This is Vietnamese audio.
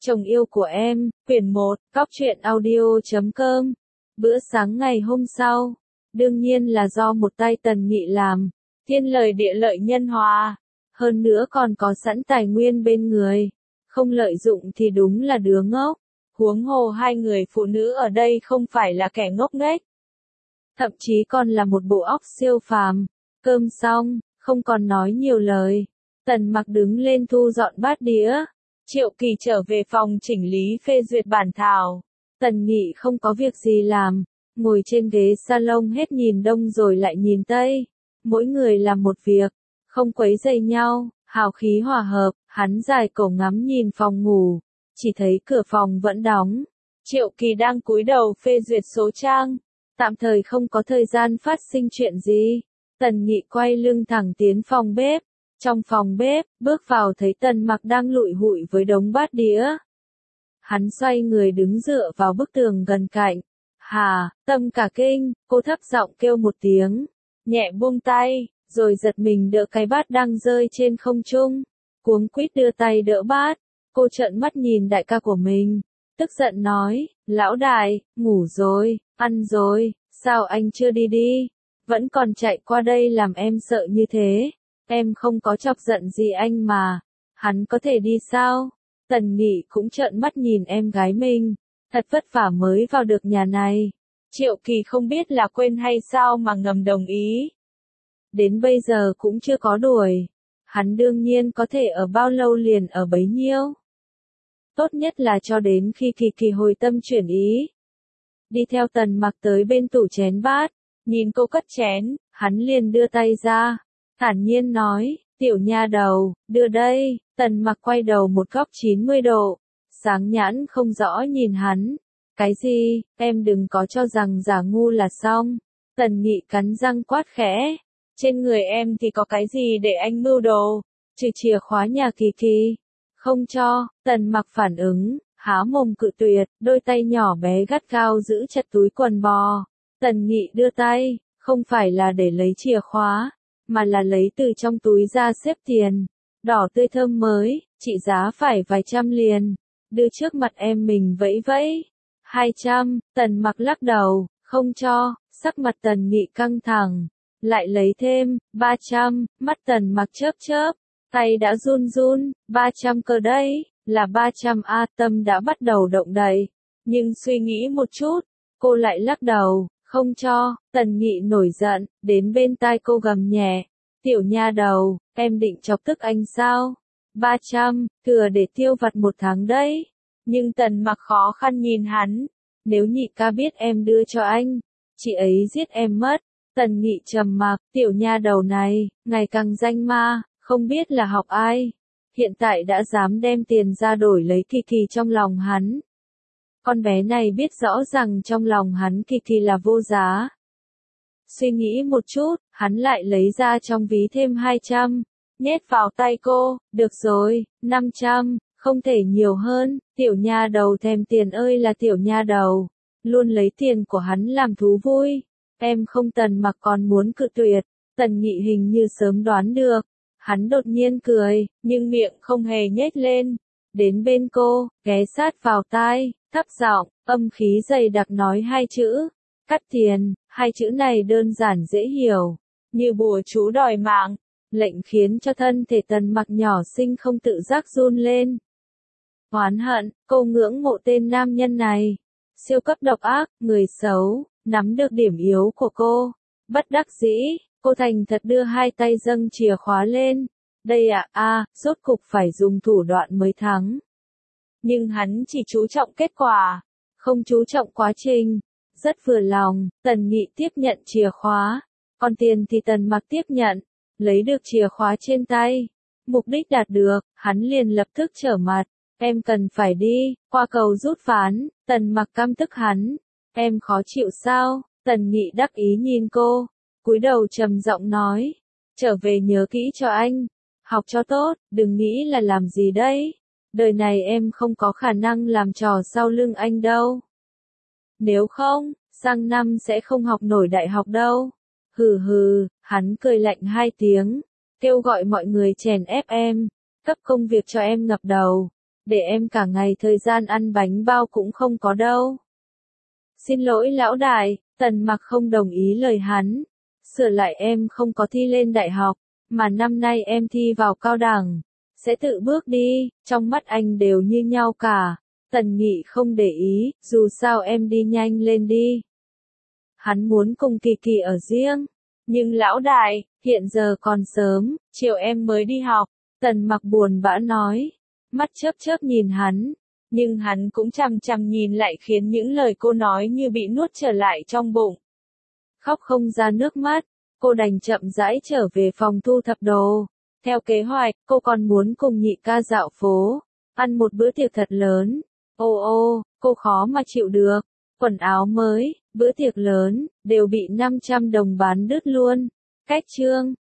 Chồng yêu của em, quyển 1, cóc truyện audio.com. Bữa sáng ngày hôm sau, đương nhiên là do một tay Tần Nghị làm, thiên lời địa lợi nhân hòa, hơn nữa còn có sẵn tài nguyên bên người, không lợi dụng thì đúng là đứa ngốc, huống hồ hai người phụ nữ ở đây không phải là kẻ ngốc nghếch, thậm chí còn là một bộ óc siêu phàm. Cơm xong, không còn nói nhiều lời, Tần Mặc đứng lên thu dọn bát đĩa. Triệu Kỳ trở về phòng chỉnh lý phê duyệt bản thảo. Tần Nghị không có việc gì làm, ngồi trên ghế salon hết nhìn đông rồi lại nhìn tây. Mỗi người làm một việc, không quấy rầy nhau, hào khí hòa hợp. Hắn dài cổ ngắm nhìn phòng ngủ, chỉ thấy cửa phòng vẫn đóng. Triệu Kỳ đang cúi đầu phê duyệt số trang, tạm thời không có thời gian phát sinh chuyện gì. Tần Nghị quay lưng thẳng tiến phòng bếp. Trong phòng bếp, bước vào thấy Tần Mặc đang lụi hụi với đống bát đĩa. Hắn xoay người đứng dựa vào bức tường gần cạnh. Hà, tâm cả kinh, cô thấp giọng kêu một tiếng, nhẹ buông tay, rồi giật mình đỡ cái bát đang rơi trên không trung. Cuống quýt đưa tay đỡ bát, cô trợn mắt nhìn đại ca của mình, tức giận nói, lão đại, ngủ rồi, ăn rồi, sao anh chưa đi đi, vẫn còn chạy qua đây làm em sợ như thế. Em không có chọc giận gì anh mà, hắn có thể đi sao? Tần Nghị cũng trợn mắt nhìn em gái mình, thật vất vả mới vào được nhà này. Triệu Kỳ không biết là quên hay sao mà ngầm đồng ý. Đến bây giờ cũng chưa có đuổi, hắn đương nhiên có thể ở bao lâu liền ở bấy nhiêu. Tốt nhất là cho đến khi Kỳ Kỳ hồi tâm chuyển ý. Đi theo Tần Mặc tới bên tủ chén bát, nhìn cô cất chén, hắn liền đưa tay ra. Thản nhiên nói, tiểu nha đầu, đưa đây. Tần Mặc quay đầu một góc 90 độ, sáng nhãn không rõ nhìn hắn. Cái gì, em đừng có cho rằng giả ngu là xong. Tần Nghị cắn răng quát khẽ, trên người em thì có cái gì để anh mưu đồ, trừ chìa khóa nhà Kỳ Kỳ. Không cho. Tần Mặc phản ứng, há mồm cự tuyệt, đôi tay nhỏ bé gắt gao giữ chặt túi quần bò. Tần Nghị đưa tay, không phải là để lấy chìa khóa, mà là lấy từ trong túi ra xếp tiền, đỏ tươi thơm mới, trị giá phải vài trăm liền, đưa trước mặt em mình vẫy vẫy. 200, Tần Mặc lắc đầu, không cho. Sắc mặt Tần Nghị căng thẳng, lại lấy thêm, 300, mắt Tần Mặc chớp chớp, tay đã run run, 300 cơ đấy, là 300 a. Tâm đã bắt đầu động đậy, nhưng suy nghĩ một chút, cô lại lắc đầu. Không cho. Tần Nghị nổi giận, đến bên tai cô gầm nhẹ, tiểu nha đầu, em định chọc tức anh sao? 300, thừa để tiêu vặt một tháng đấy. Nhưng Tần Mặc khó khăn nhìn hắn, nếu nhị ca biết em đưa cho anh, chị ấy giết em mất. Tần Nghị trầm mặc, tiểu nha đầu này, ngày càng danh ma, không biết là học ai, hiện tại đã dám đem tiền ra đổi lấy Kỳ Kỳ trong lòng hắn. Con bé này biết rõ rằng trong lòng hắn Kỳ Kỳ là vô giá. Suy nghĩ một chút, hắn lại lấy ra trong ví thêm 200, nhét vào tay cô, được rồi, 500, không thể nhiều hơn. Tiểu nha đầu thèm tiền ơi là tiểu nha đầu, luôn lấy tiền của hắn làm thú vui. Em không. Tần Mặc còn muốn cự tuyệt, Tần Nghị hình như sớm đoán được, hắn đột nhiên cười, nhưng miệng không hề nhếch lên. Đến bên cô, ghé sát vào tai, thấp giọng, âm khí dày đặc nói hai chữ, cắt tiền. Hai chữ này đơn giản dễ hiểu, như bùa chú đòi mạng, lệnh khiến cho thân thể Tần Mặc nhỏ xinh không tự giác run lên. Oán hận, cô ngưỡng mộ tên nam nhân này, siêu cấp độc ác, người xấu, nắm được điểm yếu của cô. Bất đắc dĩ, cô thành thật đưa hai tay dâng chìa khóa lên. Đây ạ, rốt cục phải dùng thủ đoạn mới thắng. Nhưng hắn chỉ chú trọng kết quả, không chú trọng quá trình. Rất vừa lòng, Tần Nghị tiếp nhận chìa khóa, còn tiền thì Tần Mặc tiếp nhận, lấy được chìa khóa trên tay. Mục đích đạt được, hắn liền lập tức trở mặt, em cần phải đi, qua cầu rút ván. Tần Mặc căm tức hắn, em khó chịu sao? Tần Nghị đắc ý nhìn cô, cúi đầu trầm giọng nói, trở về nhớ kỹ cho anh, học cho tốt, đừng nghĩ là làm gì đấy. Đời này em không có khả năng làm trò sau lưng anh đâu. Nếu không, sang năm sẽ không học nổi đại học đâu. Hừ hừ, hắn cười lạnh hai tiếng, kêu gọi mọi người chèn ép em, cấp công việc cho em ngập đầu. để em cả ngày thời gian ăn bánh bao cũng không có đâu. Xin lỗi lão đại, Tần Mặc không đồng ý lời hắn. Sửa lại em không có thi lên đại học, mà năm nay em thi vào cao đẳng. Sẽ tự bước đi, trong mắt anh đều như nhau cả. Tần Nghị không để ý, dù sao em đi nhanh lên đi. Hắn muốn cùng Kỳ Kỳ ở riêng. Nhưng lão đại, hiện giờ còn sớm, chiều em mới đi học. Tần Mặc buồn bã nói. Mắt chớp chớp nhìn hắn. Nhưng hắn cũng chằm chằm nhìn lại khiến những lời cô nói như bị nuốt trở lại trong bụng. Khóc không ra nước mắt, cô đành chậm rãi trở về phòng thu thập đồ. Theo kế hoạch, cô còn muốn cùng nhị ca dạo phố, ăn một bữa tiệc thật lớn. Ô, cô khó mà chịu được. Quần áo mới, bữa tiệc lớn, đều bị 500 đồng bán đứt luôn. Cách chương